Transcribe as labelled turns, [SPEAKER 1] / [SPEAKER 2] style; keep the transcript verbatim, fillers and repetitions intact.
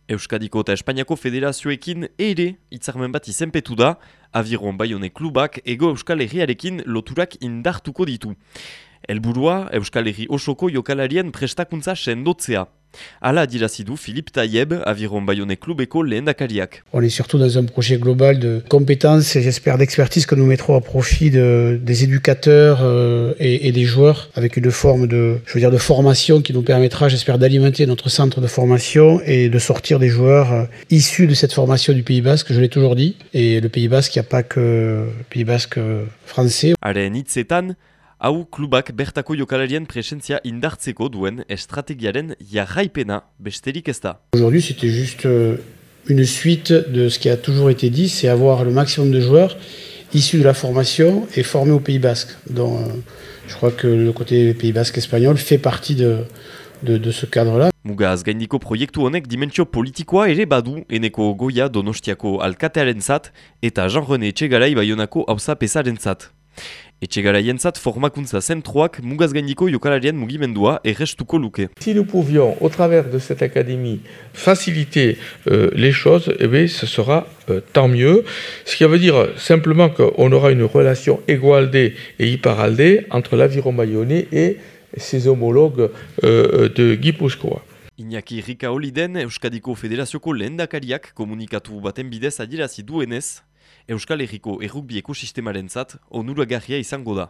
[SPEAKER 1] Euskadiko eta Espainiako federazioekin ere hitzarmen bat izenpetu da, Aviron Bayone klubak Ego Euskal Herriarekin loturak indartuko ditu. Helburua Euskal Herri osoko jokalarien prestakuntza sendotzea. Hala adirazi du Philippe Taïeb, Aviron Bayone klubeko lehendakariak.
[SPEAKER 2] On est surtout dans un projet global de compétences et j'espère d'expertise que nous mettrons à profit de, des éducateurs euh, et, et des joueurs avec une forme de, je veux dire, de formation qui nous permettra, j'espère, d'alimenter notre centre de formation et de sortir des joueurs euh, issus de cette formation du Pays Basque, je l'ai toujours dit. Et le Pays Basque, il n'y a pas que le Pays Basque français.
[SPEAKER 1] Haren hitzetan, hau klubak bertako jokalarien presentzia indartzeko duen estrategiaren jarraipena besterik ez da.
[SPEAKER 2] Aujourd'hui, c'était juste une suite de ce qui a toujours été dit, c'est avoir le maximum de joueurs issus de la formation et formés au Pays Basque. Donc, je crois que le côté Pays Basque espagnol fait partie de, de, de ce cadre-là.
[SPEAKER 1] Mugaz gaindiko proiektu honek dimentsio politikoa ere badu Eneko Goia Donostiako alkatearentzat eta Jean-René Etxegarai Baionako auzapezarentzat. Etxegaraientzat formakuntza zentroak mugaz gaindiko jokalarien mugimendua errestuko luke.
[SPEAKER 3] Si nous pouvions, au travers de cette académie, faciliter euh, les choses, eh bien, ce sera euh, tant mieux. Ce qui veut dire simplement qu'on aura une relation égoaldée et hyperaldée entre l'Aviron Bayonnais et ses homologues euh, de Gipuzkoa.
[SPEAKER 1] Iñaki Rikaoliden, Euskadiko Federazioko lehendakariak komunikatu baten bidez adirazi duenez, Euskal Herriko errugbi ekosistemarentzat onuragarria izango da.